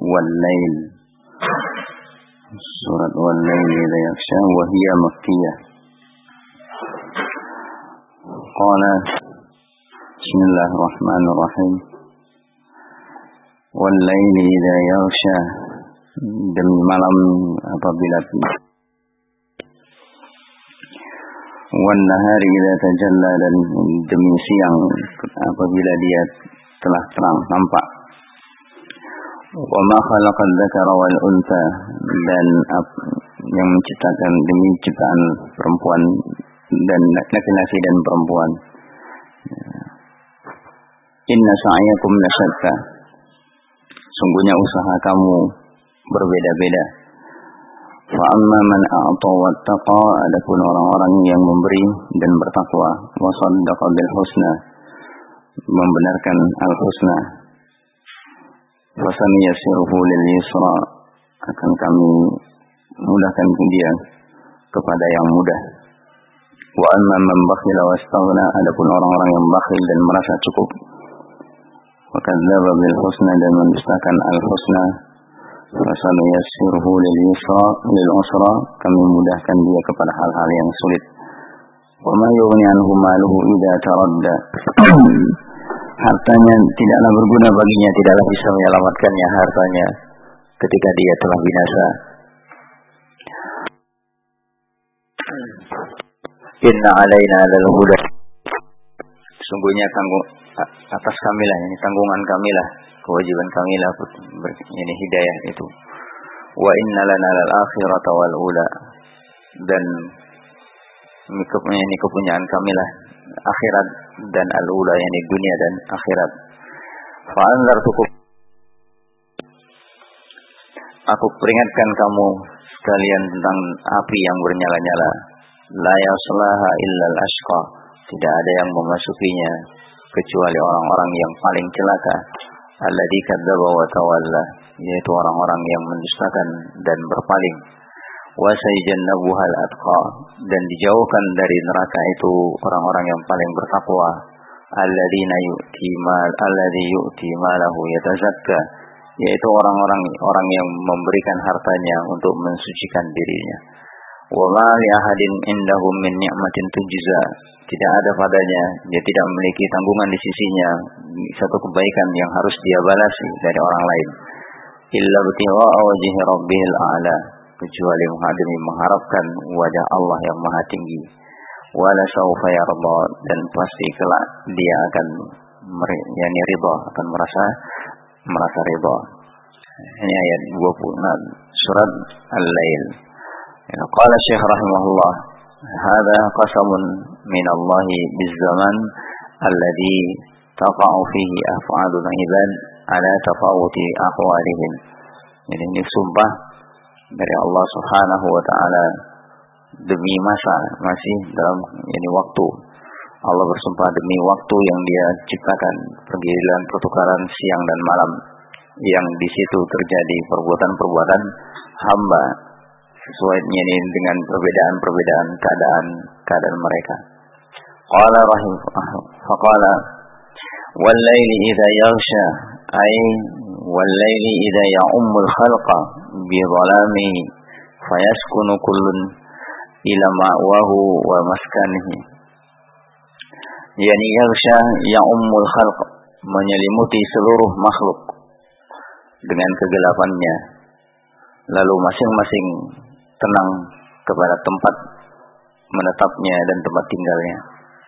Wal-Lail. Surat Wal-Lail idza yaghsha wa hiya makkiyah. Qala Bismillahirrahmanirrahim. Wal-Lail idza yaghsha, demi malam apabila wan-nahari idza tajalla, dan demi siang apabila dia telah terang nampak. Wa ma khalaqal dzakara wal untha, dan yang menciptakan demi ciptaan perempuan dan laki-laki dan perempuan. Inna sa'yakum lasyatta, sungguhnya usaha kamu berbeda-beda. Fa amma man a'ta wattaqa, adapun orang-orang yang memberi dan bertakwa, wa saddaqa bil husna, membenarkan al-husna, fa sanyassiruhu lil yusra, akan kami mudahkan dia kepada yang mudah. Wa amma man bakhila wastaghna, adapun orang-orang yang bakhil dan merasa cukup, wa kadzdzaba bil husna, dan mendustakan al-husna, fa sanyassiruhu lil usra, kami mudahkan dia kepada hal-hal yang sulit. Wa ma yughni anhu maluhu idza taradda, hartanya tidaklah berguna baginya, tidaklah bisa menyelamatkannya hartanya ketika dia telah binasa. Inna alaina lal huda, sungguhnya atas kamilah, ini tanggungan kamilah, kewajiban kamilah ini hidayah itu. Wa inna lana lal akhirata wal ula, dan ini kepunyaan kamilah akhirat dan al-ula, yakni dunia dan akhirat. Fa anzartukum, aku peringatkan kamu sekalian tentang api yang bernyala-nyala. La yaslaha illal ashqa, tidak ada yang memasukinya kecuali orang-orang yang paling celaka. Alladzi kadzdzaba wa tawalla, yaitu orang-orang yang mendustakan dan berpaling. Wa sayjannabuhal atqa, dan dijauhkan dari neraka itu orang-orang yang paling bertakwa. Alladzi yu'ti malahu yatazakka, yaitu orang yang memberikan hartanya untuk mensucikan dirinya. Wa ma li ahadin indahum min ni'matin tujza, tidak ada padanya, dia tidak memiliki tanggungan di sisinya satu kebaikan yang harus dia balasi dari orang lain. Illa btigha'a wajhi rabbihil a'la, kecuali mengharapkan wajah Allah yang maha tinggi. Wala sawfa yarda, dan pasti kelak dia akan ridha, akan merasa ridha. Ini ayat 26 surat Al-Lail. Qala Syekh rahimahullah, hadza qasamun min Allah biz-zaman alladhi taqa'u fihi af'alul ibad ala tafawuti ahwalihim. Ini sumpah dari Allah Subhanahu wa taala demi masih dalam waktu. Allah bersumpah demi waktu yang dia ciptakan, pergiliran pertukaran siang dan malam, yang di situ terjadi perbuatan-perbuatan hamba sesuai dengan perbedaan keadaan mereka. Qala faqala wal laili idza yaghsha, ay wal laili idza ya'ummul khalqa bi dhalamihi fayaskunu kullun ila ma'wahu wa maskanihi. Yani yaghsha ya'ummul khalq, menyelimuti seluruh makhluk dengan kegelapannya, lalu masing-masing tenang kepada tempat menetapnya dan tempat tinggalnya.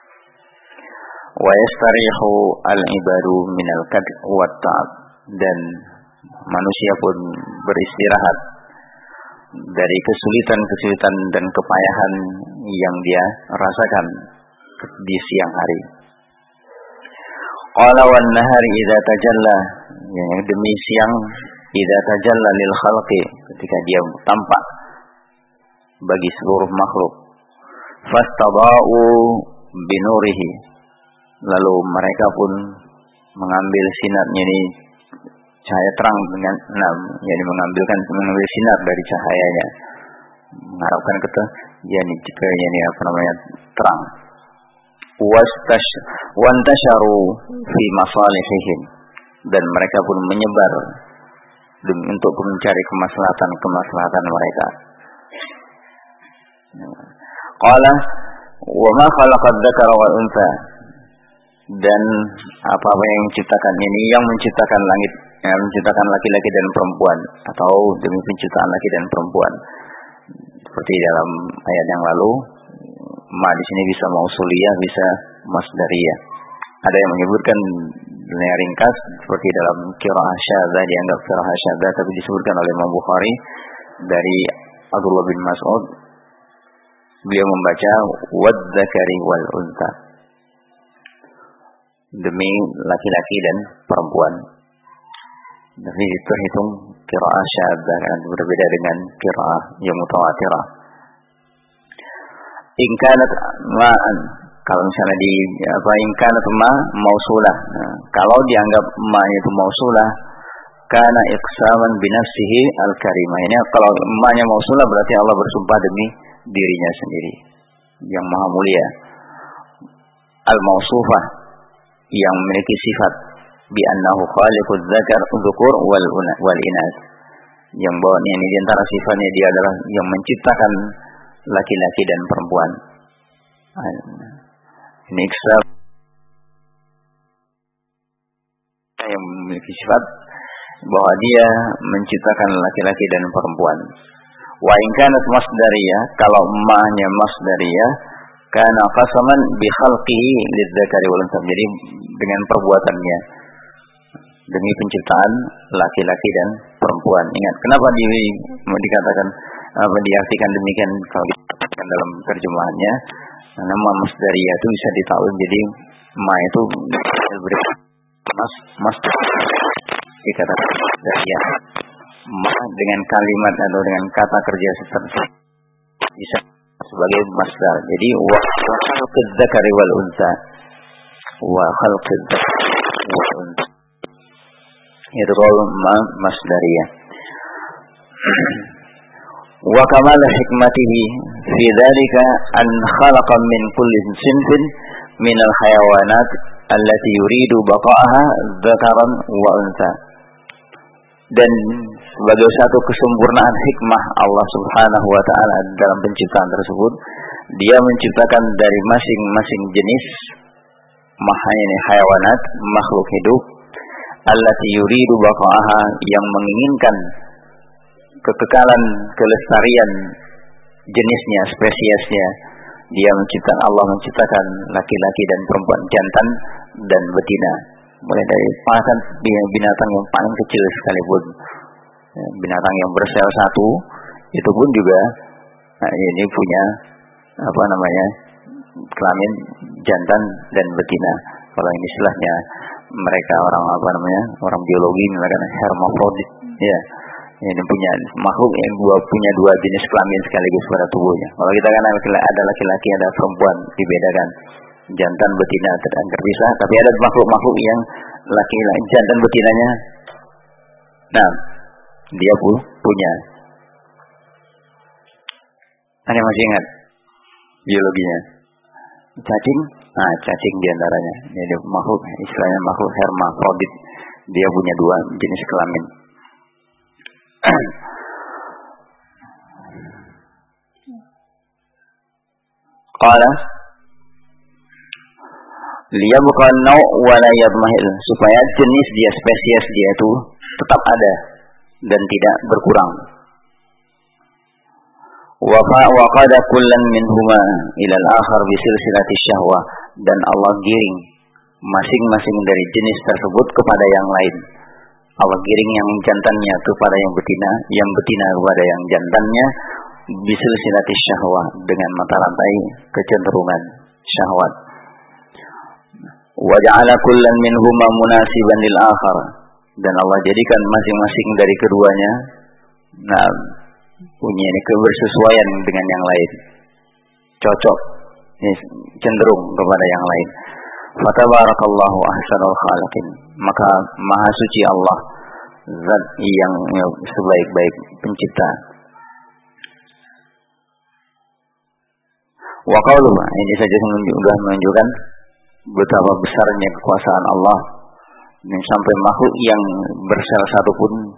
Wa yastarihu al-ibadu minal kadh wa ta'ab, dan manusia pun beristirahat dari kesulitan dan kepayahan yang dia rasakan di siang hari. Qala wan nahari idza tajalla, yang demi siang, idza tajalla lil khalqi, ketika dia tampak bagi seluruh makhluk. Fastaba'u binurihi, lalu mereka pun mengambil sinarnya, ini cahaya terang dengan mengambil sinar dari cahayanya, mengharapkan terang. Wantasharu fi masalihihim, dan mereka pun menyebar untuk mencari kemaslahatan mereka. Qala wa ma khalaqad dzakara wal untha, dan apa yang menciptakan ini, yang menciptakan langit, yang menciptakan laki-laki dan perempuan, atau demi penciptaan laki dan perempuan. Seperti dalam ayat yang lalu, ma di sini bisa mausuliyah, bisa masdariyah. Ada yang menyebutkan dengan ringkas seperti dalam qiraah syadzah, dianggap qiraah syadzah, tapi disebutkan oleh Imam Bukhari dari Abdullah bin Mas'ud, beliau membaca wadzakari wal untha, demi laki-laki dan perempuan. Tapi itu terhitung qiraah syadzah, kan berbeda dengan qiraah yang mutawatirah. In kanat ma'an, kalau misalnya di in kanat ma mausulah, kalau dianggap ma itu mausulah, kana iqsaman bi nafsihi al-karimah. Ini kalau ma-nya mausulah berarti Allah bersumpah demi dirinya sendiri yang maha mulia. Al-mausufah, yang memiliki sifat bi annahu khaliquz zakar dzukur wal inas, yang bahwa ini di antara sifatnya dia adalah yang menciptakan laki-laki dan perempuan. Ini iksab yang memiliki sifat bahwa dia menciptakan laki-laki dan perempuan. Wa in kanat masdariyah, kalau ma-nya masdariyah, kana qasaman bi khalqihi lidzakari wal untha, jadi dengan perbuatannya demi penciptaan laki-laki dan perempuan. Ingat, kenapa dikatakan diartikan demikian kalau dikatakan dalam terjemahannya? Nama masdariyah itu bisa ditakwil jadi ma itu dikatakan masdariyah, ma dengan kalimat atau dengan kata kerja seterusnya bisa sebagai masdar. Jadi wa khalquz zakari wal untha, wa khalquz zakari wal untha, itu kalau masdariyah. Wa kamal hikmatihi fi dzalika an khalaqa min kulli sinfin min al-hayawanat allati yuridu baqa'aha dzakaran wa untha. Dan sebagai satu kesempurnaan hikmah Allah Subhanahu wa taala dalam penciptaan tersebut, dia menciptakan dari masing-masing jenis hayawanat, makhluk hidup, allati yuridu baqa'aha, yang menginginkan kekekalan, kelestarian jenisnya, spesiesnya. Allah menciptakan laki-laki dan perempuan, jantan dan betina, mulai dari bahkan binatang yang paling kecil sekalipun, binatang yang bersel satu itu pun juga ini punya kelamin jantan dan betina. Kalau ini istilahnya mereka orang biologi mengatakan hermafrodit, ya. Ini punya makhluk yang punya dua jenis kelamin sekaligus pada tubuhnya. Kalau kita kan ada laki-laki, ada perempuan, dibedakan. Jantan betina terpisah, tapi ada makhluk-makhluk yang laki-laki jantan betinanya. Nah, dia punya. Anda masih ingat biologinya? Cacing? Nah, cacing diantaranya. Jadi makhluk, istilahnya makhluk hermafrodit. Dia punya dua jenis kelamin. Qala liyabqa an-naw' wa la yadmahil, supaya jenis dia, spesies dia itu tetap ada dan tidak berkurang. Wa qada kullan minhuma ila al-akhar bi silsilati syahwah, dan Allah giring masing-masing dari jenis tersebut kepada yang lain. Allah giring yang jantannya kepada yang betina kepada yang jantannya, bisil silati syahwat, dengan mata rantai kecenderungan syahwat. Wa ja'ala kullan minhuma munasiban lil akhar, dan Allah jadikan masing-masing dari keduanya punya kebersesuaian dengan yang lain, cocok, cenderung kepada yang lain. Fatabarakallahu ahsanul khaliqin, maka maha suci Allah, zat yang sebaik-baik pencipta. Wa qauluhu, ini saja sudah menunjukkan betapa besarnya kekuasaan Allah, sampai makhluk yang bersel satu pun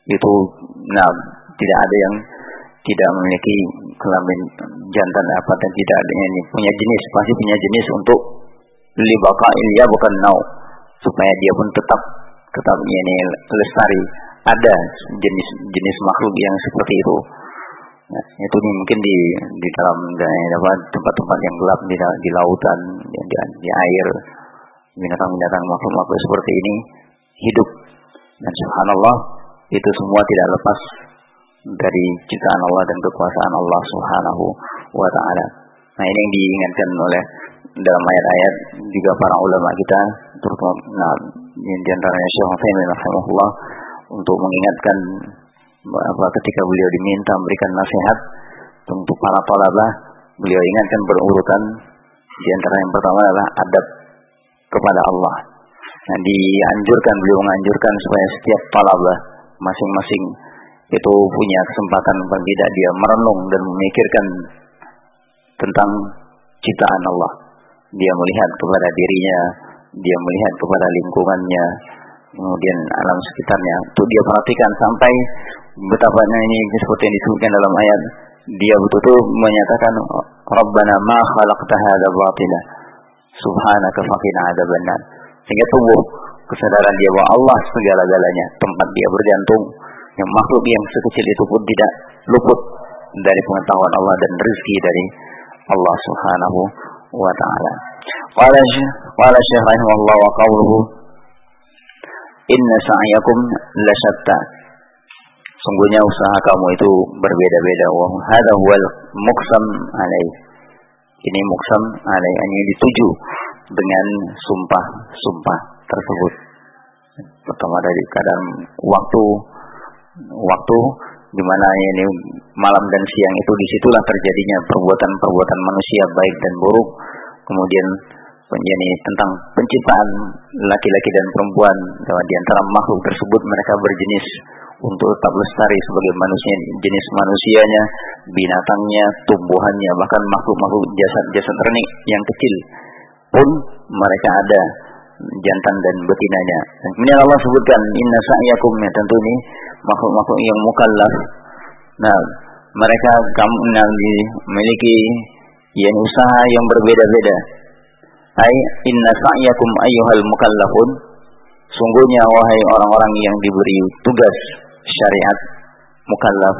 itu tidak ada yang tidak memiliki kelamin jantan dan tidak ada ini punya jenis, pasti punya jenis untuk libaqa'il ya bukan supaya dia pun tetap ini lestari. Ada jenis makhluk yang seperti itu. Nah, itu mungkin di dalam tempat-tempat yang gelap di lautan, di air, binatang-binatang makhluk-makhluk seperti ini hidup. Dan subhanallah, itu semua tidak lepas dari ciptaan Allah dan kekuasaan Allah Subhanahu wa ta'ala. Nah, ini yang diingatkan oleh dalam ayat-ayat juga para ulama kita, terutama di antaranya Syekh Utsaimin rahimahullah, untuk mengingatkan ketika beliau diminta memberikan nasihat untuk para thalabah, beliau ingatkan berurutan. Di antara yang pertama adalah adab kepada Allah. Nah, beliau menganjurkan supaya setiap thalabah masing-masing itu punya kesempatan paling tidak dia merenung dan memikirkan tentang ciptaan Allah. Dia melihat kepada dirinya, dia melihat kepada lingkungannya, kemudian alam sekitarnya. Itu dia perhatikan sampai betapa ini seperti yang disebutkan dalam ayat, dia betul-betul menyatakan Rabbana ma khalaqta hadza batila subhanaka faqina adzabannar. Sehingga tumbuh kesadaran dia bahwa Allah segala-galanya, tempat dia bergantung, yang makhluk yang sekecil itu pun tidak luput dari pengetahuan Allah dan rezeki dari Allah Subhanahu wa ta'ala. Qala Syekh rahimahullah wa qawluhu inna sa'yakum lasyatta. Sungguhnya usaha kamu itu berbeda-beda. Wa hadha huwal muqsam alaih. Ini muqsam alaih, ini dituju dengan sumpah tersebut. Pertama dari keadaan waktu di mana ini malam dan siang itu, disitulah terjadinya perbuatan manusia baik dan buruk. Kemudian tentang penciptaan laki-laki dan perempuan, di antara makhluk tersebut mereka berjenis untuk tetap lestari sebagai manusia, jenis manusianya, binatangnya, tumbuhannya, bahkan makhluk-makhluk jasad renik yang kecil pun mereka ada jantan dan betinanya. Dan kemudian Allah sebutkan inna sa'yakum, ya tentu ini makhluk-makhluk yang mukallaf. Nah, mereka memiliki usaha yang berbeda-beda. Ai inna sa'yakum ayyuhal mukallafun, sungguhnya wahai orang-orang yang diberi tugas syariat mukallaf,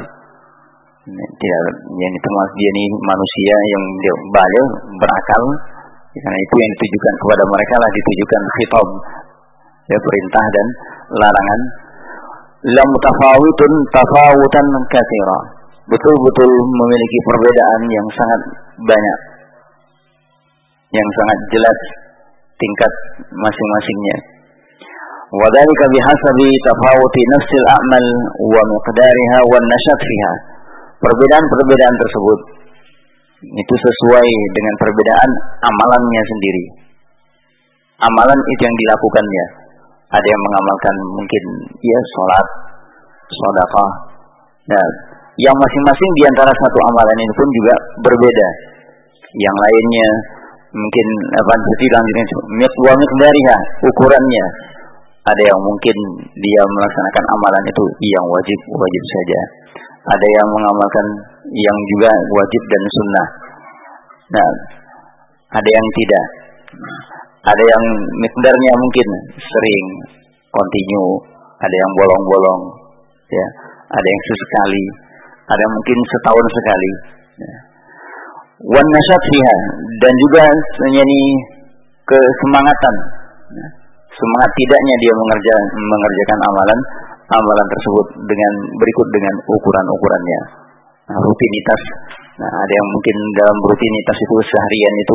yang termasuk dia ini manusia yang dia baligh, berakal. Karena itu yang ditujukan kepada mereka lah ditujukan khitab, perintah dan larangan. La mutafawitun tafawutan katsira, betul-betul memiliki perbedaan yang sangat banyak, yang sangat jelas tingkat masing-masingnya. Wa dzalika bihasabi tafawuti nafsil a'mal wa miqdariha wan nashat fiha. Perbedaan-perbedaan tersebut itu sesuai dengan perbedaan amalannya sendiri. Amalan itu yang dilakukannya. Ada yang mengamalkan mungkin salat, sedekah. Nah, yang masing-masing di antara satu amalan ini pun juga berbeda. Yang lainnya mungkin miqdariha, ukurannya. Ada yang mungkin dia melaksanakan amalan itu yang wajib saja. Ada yang mengamalkan yang juga wajib dan sunnah. Nah, ada yang tidak. Ada yang miqdarnya mungkin sering, continue. Ada yang bolong-bolong, ya. Ada yang sesekali. Ada yang mungkin setahun sekali. Wan nasyat fiha, dan juga kesemangatan. Semangat tidaknya dia mengerjakan amalan tersebut dengan ukuran-ukurannya. Rutinitas. Nah, ada yang mungkin dalam rutinitas itu seharian itu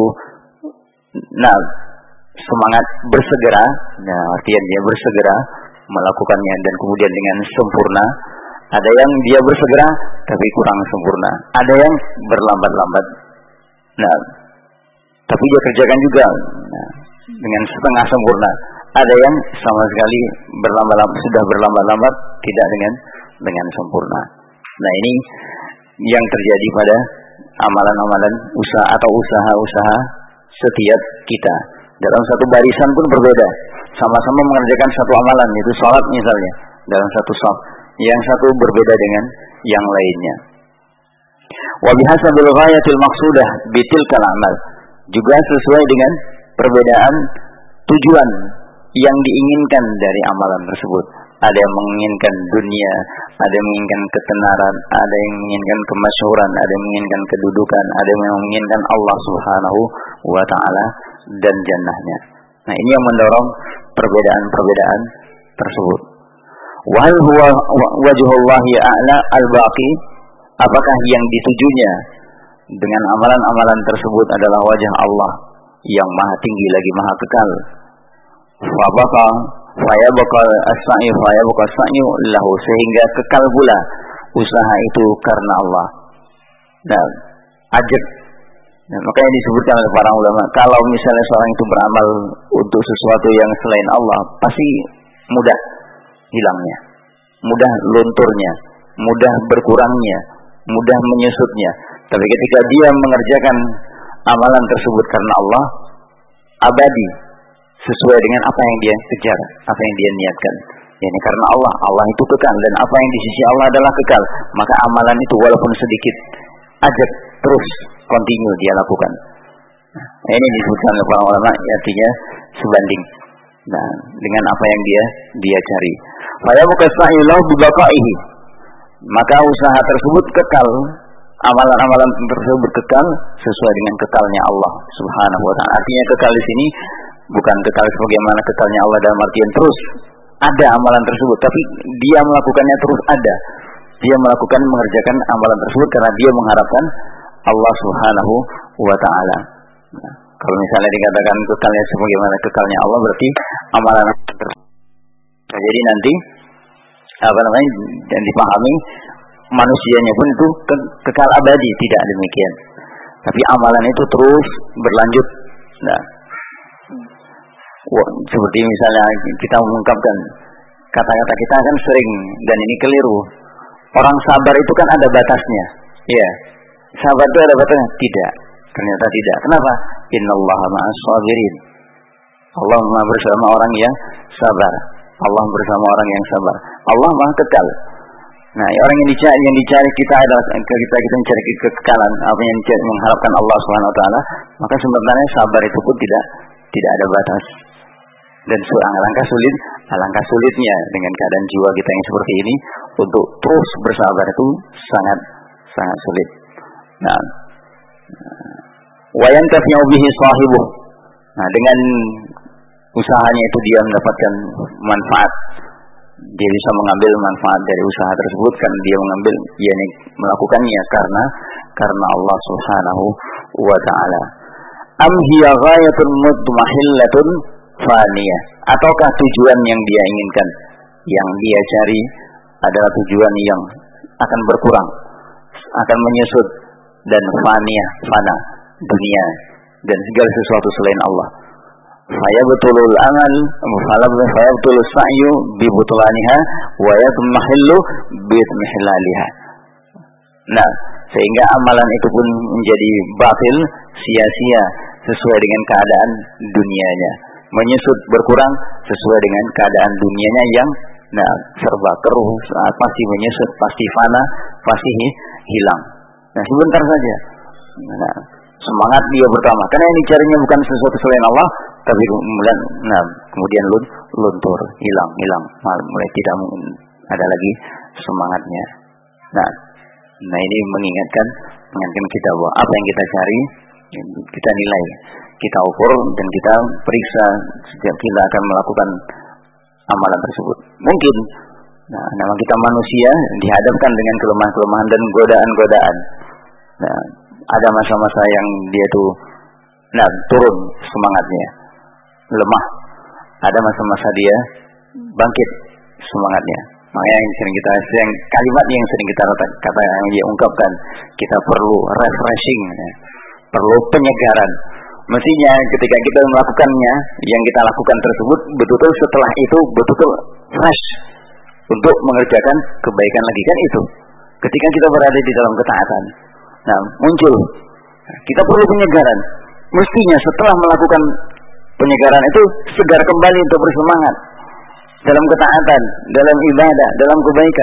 semangat bersegera. Nah, artinya dia bersegera melakukannya dan kemudian dengan sempurna. Ada yang dia bersegera tapi kurang sempurna. Ada yang berlambat-lambat. Nah, tapi dia kerjakan juga dengan setengah sempurna. Ada yang sama sekali sudah berlambat-lambat tidak dengan sempurna. Nah, ini yang terjadi pada amalan-amalan usaha-usaha setiap kita. Dalam satu barisan pun berbeda. Sama-sama mengerjakan satu amalan, yaitu salat misalnya. Dalam satu shaf, Yang satu berbeda dengan yang lainnya. Wa bihasabil ghayatil maqsudah bitilkal amal. Juga sesuai dengan perbedaan tujuan yang diinginkan dari amalan tersebut. Ada yang menginginkan dunia, ada yang menginginkan ketenaran, ada yang menginginkan kemasyhuran, ada yang menginginkan kedudukan, ada yang menginginkan Allah Subhanahu wa taala dan jannahnya. Nah, ini yang mendorong perbedaan-perbedaan tersebut. Wa hal huwa wajhullahi a'la al-baqi? Apakah yang ditujunya dengan amalan-amalan tersebut adalah wajah Allah yang maha tinggi lagi maha kekal? Fayabqa as-sa'yu lahu, sehingga kekal pula usaha itu karena Allah. Dan ajab. Nah, makanya disebutkan oleh para ulama, kalau misalnya seorang itu beramal untuk sesuatu yang selain Allah, pasti mudah hilangnya, mudah lunturnya, mudah berkurangnya, mudah menyusutnya. Tapi ketika dia mengerjakan amalan tersebut karena Allah, abadi, sesuai dengan apa yang dia kejar, apa yang dia niatkan. Yani karena Allah, Allah itu kekal, dan apa yang di sisi Allah adalah kekal, maka amalan itu walaupun sedikit, ajak terus continue dia lakukan. Nah, ini disebutkan oleh para ulama, artinya sebanding dengan apa yang dia cari. Fa yabqa sa'ilahu bi baqaihi, maka usaha tersebut kekal, amalan-amalan tersebut kekal sesuai dengan kekalnya Allah Subhanahu wa taala. Artinya kekal di sini bukan kekal sebagaimana kekalnya Allah dalam artian terus ada amalan tersebut, tapi dia melakukannya terus ada. Dia mengerjakan amalan tersebut karena dia mengharapkan Allah Subhanahu wa taala. Nah, kalau misalnya dikatakan kekalnya sebagaimana kekalnya Allah, berarti amalan tersebut. Nah, jadi nanti dan dipahami manusianya pun itu kekal abadi, tidak demikian. Tapi amalan itu terus berlanjut. Nah, seperti misalnya kita mengungkapkan kata-kata kita kan sering, dan ini keliru. Orang sabar itu kan ada batasnya. Ya, sabar itu ada batasnya. Tidak, ternyata tidak. Kenapa? Innallaha ma'as sabirin. Allah bersama orang yang sabar. Allah bersama orang yang sabar. Allah maha kekal. Nah, orang yang dicari kita adalah kita mencari kekekalan, apa yang mengharapkan Allah Subhanahu wa taala, maka sebenarnya sabar itu pun tidak ada batas. Dan alangkah sulitnya dengan keadaan jiwa kita yang seperti ini untuk terus bersabar itu sangat sulit. Nah, wa yantafi'u bihi sahibuh. Nah, dengan usahanya itu dia mendapatkan manfaat. Dia bisa mengambil manfaat dari usaha tersebut karena dia melakukannya karena Allah Subhanahu wa taala. Am hiya ghayatun mutmahillatun faniyah, ataukah tujuan yang dia inginkan, yang dia cari adalah tujuan yang akan berkurang, akan menyusut dan faniyah, fana dunia dan segala sesuatu selain Allah. Fayabtulul amal fayabtul sa'yu bi butlaniha wa yatmahillu bi itmihlaliha. Nah, sehingga amalan itu pun menjadi batil, sia-sia sesuai dengan keadaan dunianya, menyusut berkurang sesuai dengan keadaan dunianya yang serba keruh, pasti menyusut, pasti fana, pasti hilang. Nah, sebentar saja. Nah, semangat dia pertama, karena yang dicarinya bukan sesuatu selain Allah, tapi kemudian luntur, hilang, mulai tidak ada lagi semangatnya. Nah, ini mengingatkan kita bahwa apa yang kita cari, kita nilai, kita ukur, dan kita periksa setiap kita akan melakukan amalan tersebut. Mungkin, memang kita manusia dihadapkan dengan kelemahan-kelemahan dan godaan-godaan. Nah, ada masa-masa yang dia tuh turun semangatnya, lemah. Ada masa-masa dia bangkit semangatnya. Makanya yang kalimat yang sering kita kata yang dia ungkapkan, kita perlu refreshing, perlu penyegaran. Mestinya ketika kita melakukannya, yang kita lakukan tersebut betul-betul setelah itu betul-betul fresh untuk mengerjakan kebaikan lagi, kan itu. Ketika kita berada di dalam ketaatan, muncul, kita perlu penyegaran. Mestinya setelah melakukan penyegaran itu segar kembali untuk bersemangat dalam ketaatan, dalam ibadah, dalam kebaikan.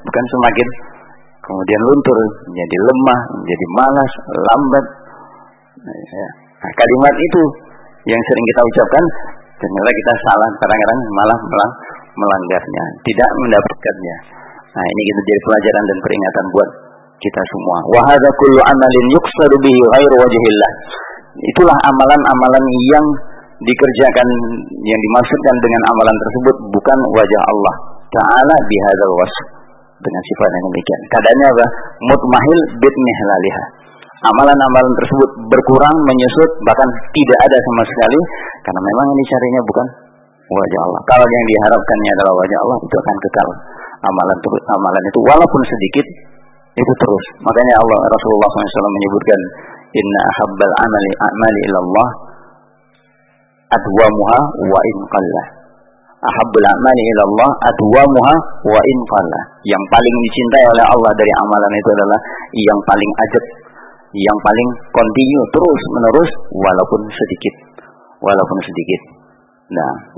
bukan semakin kemudian luntur, menjadi lemah, menjadi malas, lambat. Nah, kalimat itu yang sering kita ucapkan, ternyata kita salah, kadang-kadang malah melanggarnya, tidak mendapatkannya. Nah, ini kita jadi pelajaran dan peringatan buat kita semua. Wa hadza kullu amalin yuqsadu bihi ghairu wajhillah. Itulah amalan-amalan yang dikerjakan, yang dimaksudkan dengan amalan tersebut bukan wajah Allah Ta'ala bihadzal wasf, dengan sifat yang demikian. Keadaannya apa? Mutmahil bitmihlaliha. Amalan-amalan tersebut berkurang, menyusut, bahkan tidak ada sama sekali, karena memang yang dicarinya bukan wajah Allah. Kalau yang diharapkannya adalah wajah Allah, itu akan kekal. Amalan itu walaupun sedikit, itu terus. Makanya Rasulullah SAW menyebutkan, inna ahabbal amali ilallah adwamuha wa in qalla. Ahabbul amali ilallah adwamuha wa in qalla. Yang paling dicintai oleh Allah dari amalan itu adalah yang paling ajab, yang paling kontinu, terus menerus, walaupun sedikit. Nah,